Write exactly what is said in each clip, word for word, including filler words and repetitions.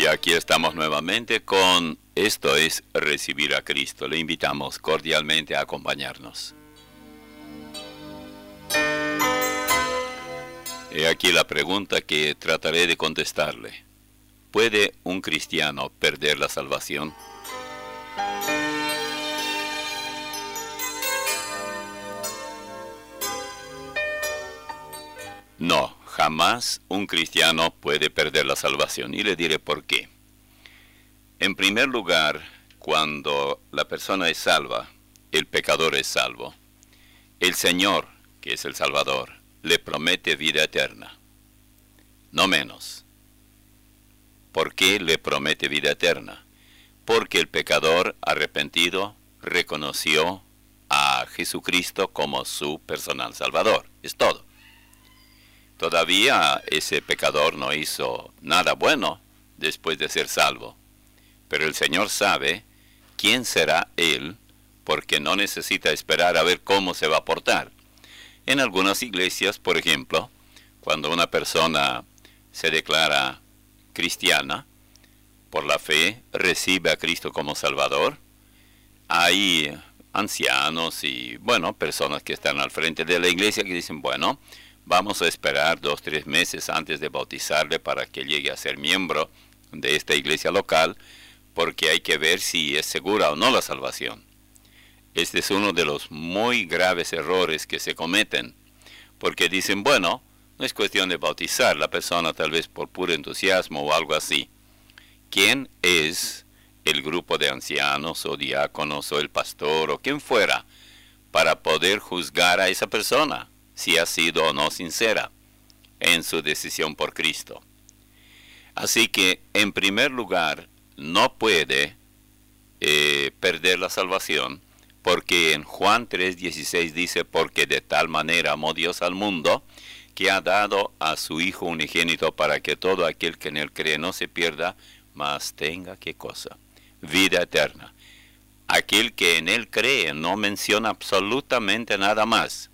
Y aquí estamos nuevamente con Esto es Recibir a Cristo. Le invitamos cordialmente a acompañarnos. He aquí la pregunta que trataré de contestarle. ¿Puede un cristiano perder la salvación? No, jamás un cristiano puede perder la salvación. Y le diré por qué. En primer lugar, cuando la persona es salva, el pecador es salvo. El Señor, que es el Salvador, le promete vida eterna. No menos. ¿Por qué le promete vida eterna? Porque el pecador arrepentido reconoció a Jesucristo como su personal Salvador. Es todo. Todavía ese pecador no hizo nada bueno después de ser salvo. Pero el Señor sabe quién será Él, porque no necesita esperar a ver cómo se va a portar. En algunas iglesias, por ejemplo, cuando una persona se declara cristiana, por la fe, recibe a Cristo como Salvador, hay ancianos y, bueno, personas que están al frente de la iglesia que dicen, bueno, vamos a esperar dos, tres meses antes de bautizarle para que llegue a ser miembro de esta iglesia local, porque hay que ver si es segura o no la salvación. Este es uno de los muy graves errores que se cometen, porque dicen, bueno, no es cuestión de bautizar la persona tal vez por puro entusiasmo o algo así. ¿Quién es el grupo de ancianos o diáconos o el pastor o quien fuera para poder juzgar a esa persona si ha sido o no sincera en su decisión por Cristo? Así que, en primer lugar, no puede eh, perder la salvación, porque en Juan tres dieciséis dice, porque de tal manera amó Dios al mundo, que ha dado a su Hijo unigénito para que todo aquel que en él cree no se pierda, mas tenga, ¿qué cosa? Vida eterna. Aquel que en él cree no menciona absolutamente nada más.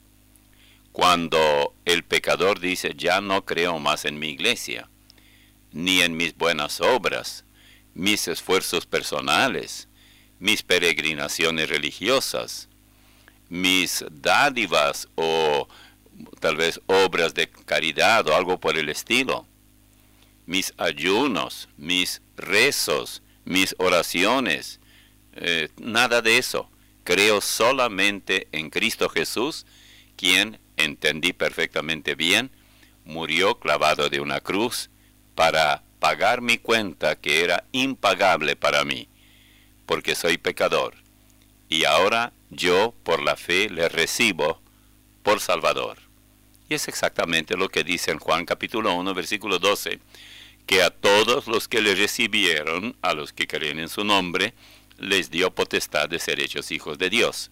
Cuando el pecador dice, ya no creo más en mi iglesia, ni en mis buenas obras, mis esfuerzos personales, mis peregrinaciones religiosas, mis dádivas o tal vez obras de caridad o algo por el estilo, mis ayunos, mis rezos, mis oraciones, eh, nada de eso. Creo solamente en Cristo Jesús, quien, entendí perfectamente bien, murió clavado de una cruz para pagar mi cuenta que era impagable para mí, porque soy pecador. Y ahora yo, por la fe, le recibo por Salvador. Y es exactamente lo que dice en Juan capítulo uno, versículo doce, que a todos los que le recibieron, a los que creen en su nombre, les dio potestad de ser hechos hijos de Dios.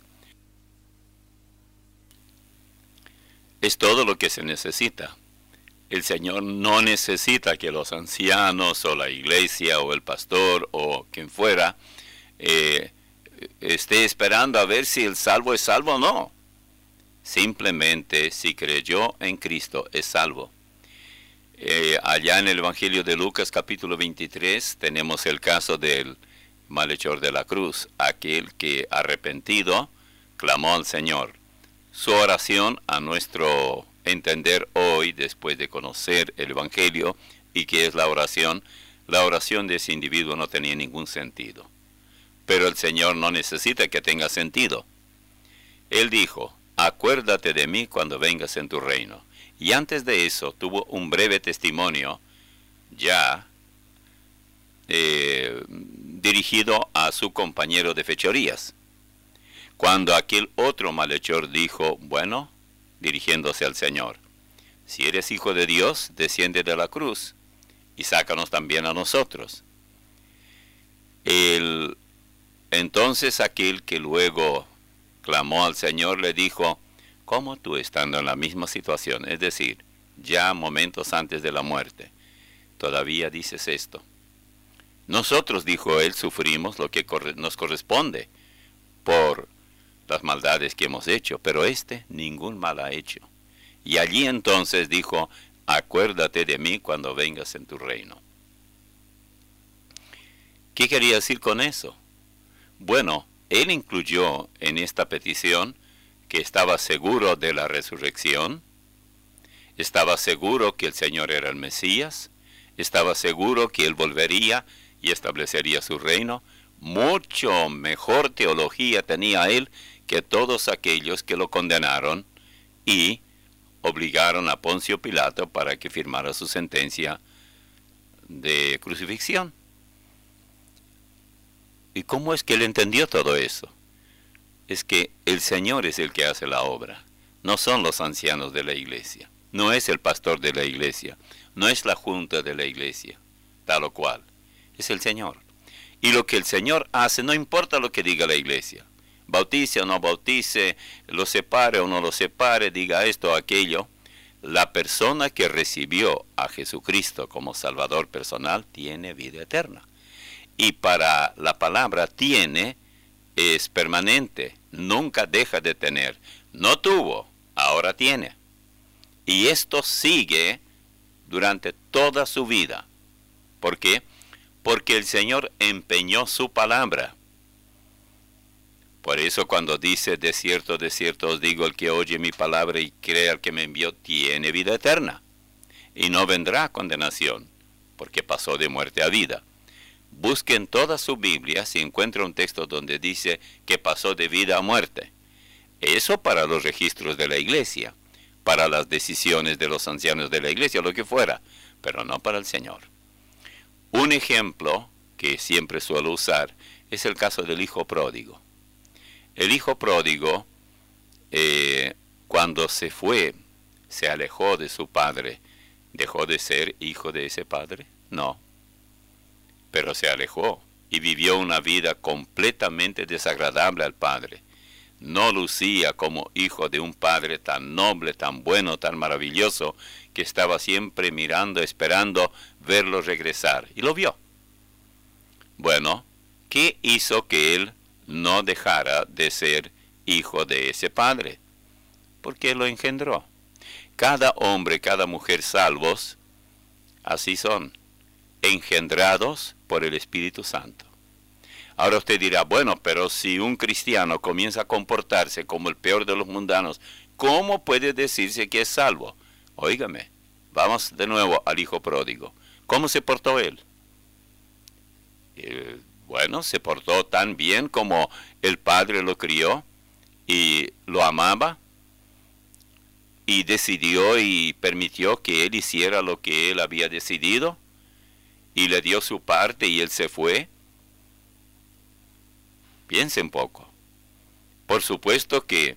Es todo lo que se necesita. El Señor no necesita que los ancianos o la iglesia o el pastor o quien fuera eh, esté esperando a ver si el salvo es salvo o no. Simplemente si creyó en Cristo es salvo. Eh, allá en el Evangelio de Lucas capítulo veintitrés tenemos el caso del malhechor de la cruz, aquel que arrepentido clamó al Señor. Su oración, a nuestro entender hoy, después de conocer el Evangelio y qué es la oración, la oración de ese individuo no tenía ningún sentido. Pero el Señor no necesita que tenga sentido. Él dijo, acuérdate de mí cuando vengas en tu reino. Y antes de eso tuvo un breve testimonio ya eh, dirigido a su compañero de fechorías. Cuando aquel otro malhechor dijo, bueno, dirigiéndose al Señor, si eres hijo de Dios, desciende de la cruz y sácanos también a nosotros. El, entonces aquel que luego clamó al Señor le dijo, ¿cómo tú estando en la misma situación, es decir, ya momentos antes de la muerte, todavía dices esto? Nosotros, dijo él, sufrimos lo que corre- nos corresponde por las maldades que hemos hecho, pero éste ningún mal ha hecho. Y allí entonces dijo, acuérdate de mí cuando vengas en tu reino. ¿Qué quería decir con eso? Bueno, él incluyó en esta petición que estaba seguro de la resurrección, estaba seguro que el Señor era el Mesías, estaba seguro que él volvería y establecería su reino. Mucho mejor teología tenía él que todos aquellos que lo condenaron y obligaron a Poncio Pilato para que firmara su sentencia de crucifixión. ¿Y cómo es que él entendió todo eso? Es que el Señor es el que hace la obra, no son los ancianos de la iglesia, no es el pastor de la iglesia, no es la junta de la iglesia, tal o cual, es el Señor. Y lo que el Señor hace, no importa lo que diga la iglesia, bautice o no bautice, lo separe o no lo separe, diga esto o aquello, la persona que recibió a Jesucristo como Salvador personal tiene vida eterna. Y para la palabra tiene es permanente, nunca deja de tener. No tuvo, ahora tiene. Y esto sigue durante toda su vida. ¿Por qué? Porque el Señor empeñó su palabra. Por eso cuando dice, de cierto, de cierto os digo, el que oye mi palabra y cree al que me envió, tiene vida eterna. Y no vendrá a condenación, porque pasó de muerte a vida. Busquen toda su Biblia si encuentra un texto donde dice que pasó de vida a muerte. Eso para los registros de la iglesia, para las decisiones de los ancianos de la iglesia, lo que fuera, pero no para el Señor. Un ejemplo que siempre suelo usar es el caso del hijo pródigo. El hijo pródigo, eh, cuando se fue, se alejó de su padre, ¿dejó de ser hijo de ese padre? No. Pero se alejó y vivió una vida completamente desagradable al padre. No lucía como hijo de un padre tan noble, tan bueno, tan maravilloso, que estaba siempre mirando, esperando verlo regresar. Y lo vio. Bueno, ¿qué hizo que él no dejara de ser hijo de ese padre? Porque lo engendró. Cada hombre, cada mujer salvos, así son, engendrados por el Espíritu Santo. Ahora usted dirá, bueno, pero si un cristiano comienza a comportarse como el peor de los mundanos, ¿cómo puede decirse que es salvo? Óigame, vamos de nuevo al hijo pródigo. ¿Cómo se portó él? Eh, bueno, se portó tan bien como el padre lo crió y lo amaba y decidió y permitió que él hiciera lo que él había decidido y le dio su parte y él se fue. Piensen poco. Por supuesto que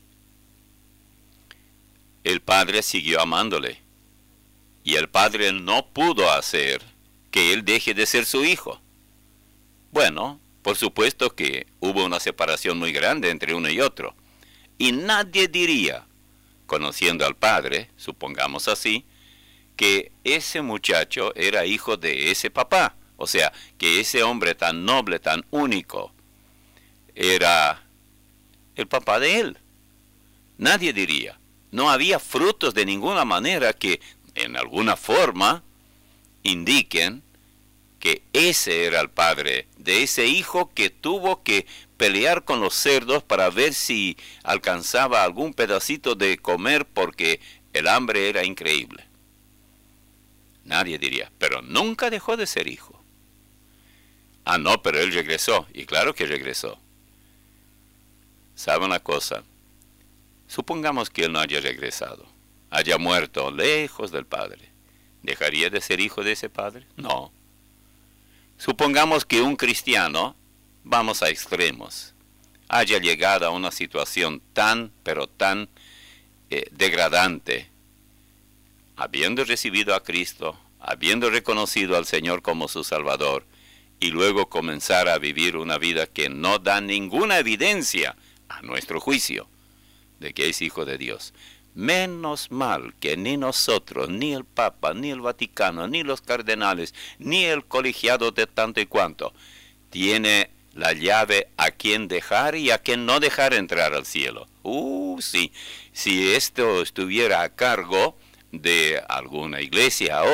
el padre siguió amándole y el padre no pudo hacer que él deje de ser su hijo. Bueno, por supuesto que hubo una separación muy grande entre uno y otro. Y nadie diría, conociendo al padre, supongamos así, que ese muchacho era hijo de ese papá. O sea, que ese hombre tan noble, tan único, era el papá de él. Nadie diría. No había frutos de ninguna manera que, en alguna forma, indiquen que ese era el padre de ese hijo que tuvo que pelear con los cerdos para ver si alcanzaba algún pedacito de comer porque el hambre era increíble. Nadie diría, pero nunca dejó de ser hijo. Ah, no, pero él regresó, y claro que regresó. ¿Sabe una cosa? Supongamos que él no haya regresado, haya muerto lejos del padre. ¿Dejaría de ser hijo de ese padre? No. Supongamos que un cristiano, vamos a extremos, haya llegado a una situación tan, pero tan eh, degradante, habiendo recibido a Cristo, habiendo reconocido al Señor como su Salvador, y luego comenzar a vivir una vida que no da ninguna evidencia, a nuestro juicio, de que es hijo de Dios. Menos mal que ni nosotros, ni el Papa, ni el Vaticano, ni los cardenales, ni el colegiado de tanto y cuanto, tiene la llave a quien dejar y a quien no dejar entrar al cielo. Uh, sí, si esto estuviera a cargo de alguna iglesia ahora,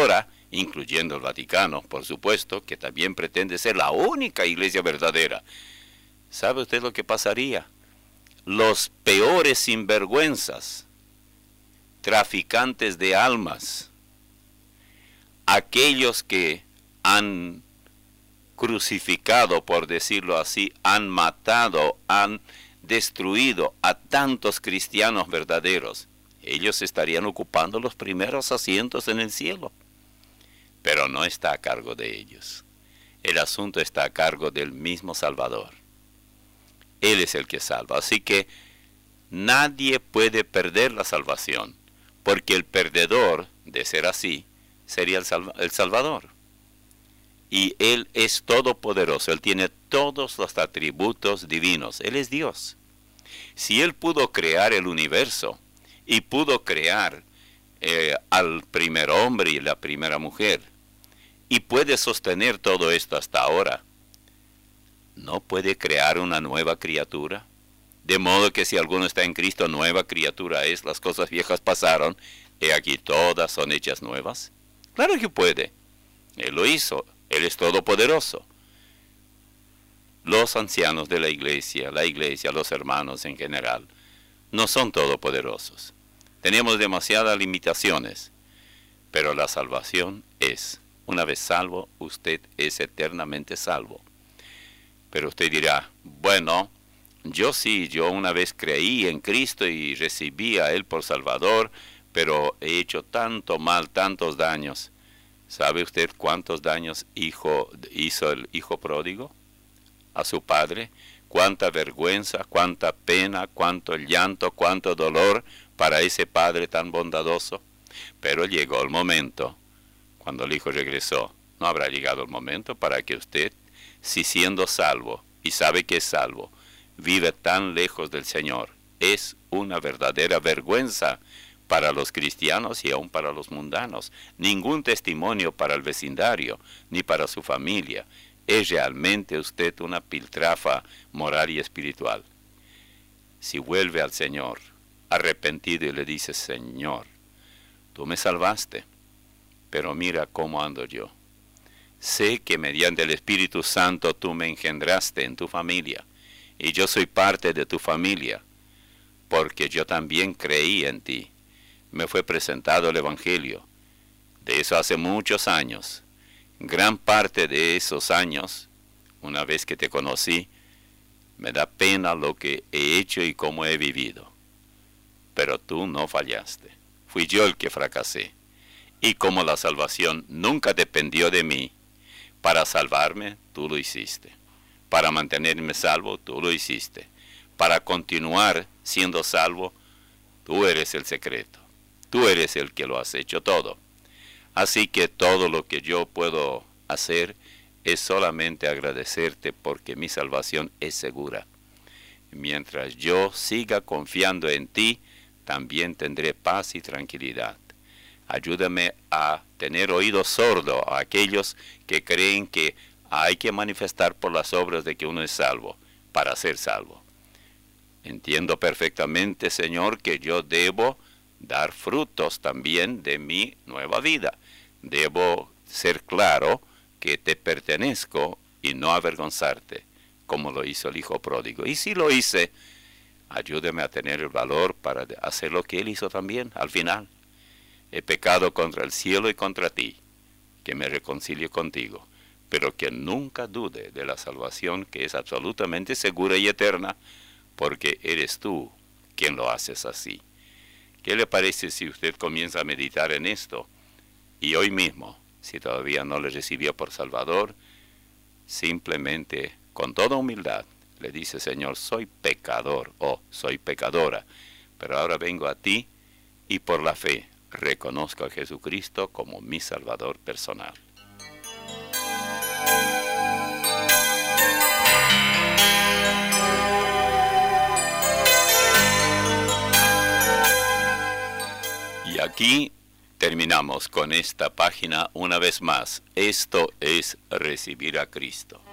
incluyendo el Vaticano, por supuesto, que también pretende ser la única iglesia verdadera. ¿Sabe usted lo que pasaría? Los peores sinvergüenzas, traficantes de almas, aquellos que han crucificado, por decirlo así, han matado, han destruido a tantos cristianos verdaderos, ellos estarían ocupando los primeros asientos en el cielo. Pero no está a cargo de ellos. El asunto está a cargo del mismo Salvador. Él es el que salva. Así que nadie puede perder la salvación, porque el perdedor, de ser así, sería el, salva el Salvador. Y Él es todopoderoso. Él tiene todos los atributos divinos. Él es Dios. Si Él pudo crear el universo y pudo crear eh, al primer hombre y la primera mujer, y puede sostener todo esto hasta ahora, ¿no puede crear una nueva criatura? De modo que si alguno está en Cristo, nueva criatura es, las cosas viejas pasaron, he aquí todas son hechas nuevas. Claro que puede. Él lo hizo. Él es todopoderoso. Los ancianos de la iglesia, la iglesia, los hermanos en general, no son todopoderosos. Tenemos demasiadas limitaciones, pero la salvación es, una vez salvo, usted es eternamente salvo. Pero usted dirá, bueno, yo sí, yo una vez creí en Cristo y recibí a Él por Salvador, pero he hecho tanto mal, tantos daños. ¿Sabe usted cuántos daños hijo, hizo el hijo pródigo a su padre? Cuánta vergüenza, cuánta pena, cuánto llanto, cuánto dolor para ese padre tan bondadoso. Pero llegó el momento, cuando el hijo regresó. ¿No habrá llegado el momento para que usted, si siendo salvo, y sabe que es salvo, vive tan lejos del Señor? Es una verdadera vergüenza para los cristianos y aún para los mundanos. Ningún testimonio para el vecindario, ni para su familia. Es realmente usted una piltrafa moral y espiritual. Si vuelve al Señor, arrepentido, y le dice, Señor, tú me salvaste, pero mira cómo ando yo. Sé que mediante el Espíritu Santo tú me engendraste en tu familia, y yo soy parte de tu familia, porque yo también creí en ti. Me fue presentado el Evangelio. De eso hace muchos años. Gran parte de esos años, una vez que te conocí, me da pena lo que he hecho y cómo he vivido. Pero tú no fallaste. Fui yo el que fracasé. Y como la salvación nunca dependió de mí, para salvarme, tú lo hiciste. Para mantenerme salvo, tú lo hiciste. Para continuar siendo salvo, tú eres el secreto. Tú eres el que lo has hecho todo. Así que todo lo que yo puedo hacer es solamente agradecerte, porque mi salvación es segura. Mientras yo siga confiando en ti, también tendré paz y tranquilidad. Ayúdame a tener oído sordo a aquellos que creen que hay que manifestar por las obras de que uno es salvo, para ser salvo. Entiendo perfectamente, Señor, que yo debo dar frutos también de mi nueva vida. Debo ser claro que te pertenezco y no avergonzarte, como lo hizo el hijo pródigo. Y si lo hice, ayúdame a tener el valor para hacer lo que él hizo también al final. He pecado contra el cielo y contra ti, que me reconcilie contigo, pero que nunca dude de la salvación, que es absolutamente segura y eterna, porque eres tú quien lo haces así. ¿Qué le parece si usted comienza a meditar en esto? Y hoy mismo, si todavía no le recibió por Salvador, simplemente, con toda humildad, le dice, Señor, soy pecador, o soy pecadora, pero ahora vengo a ti, y por la fe reconozco a Jesucristo como mi Salvador personal. Y aquí terminamos con esta página una vez más. Esto es recibir a Cristo.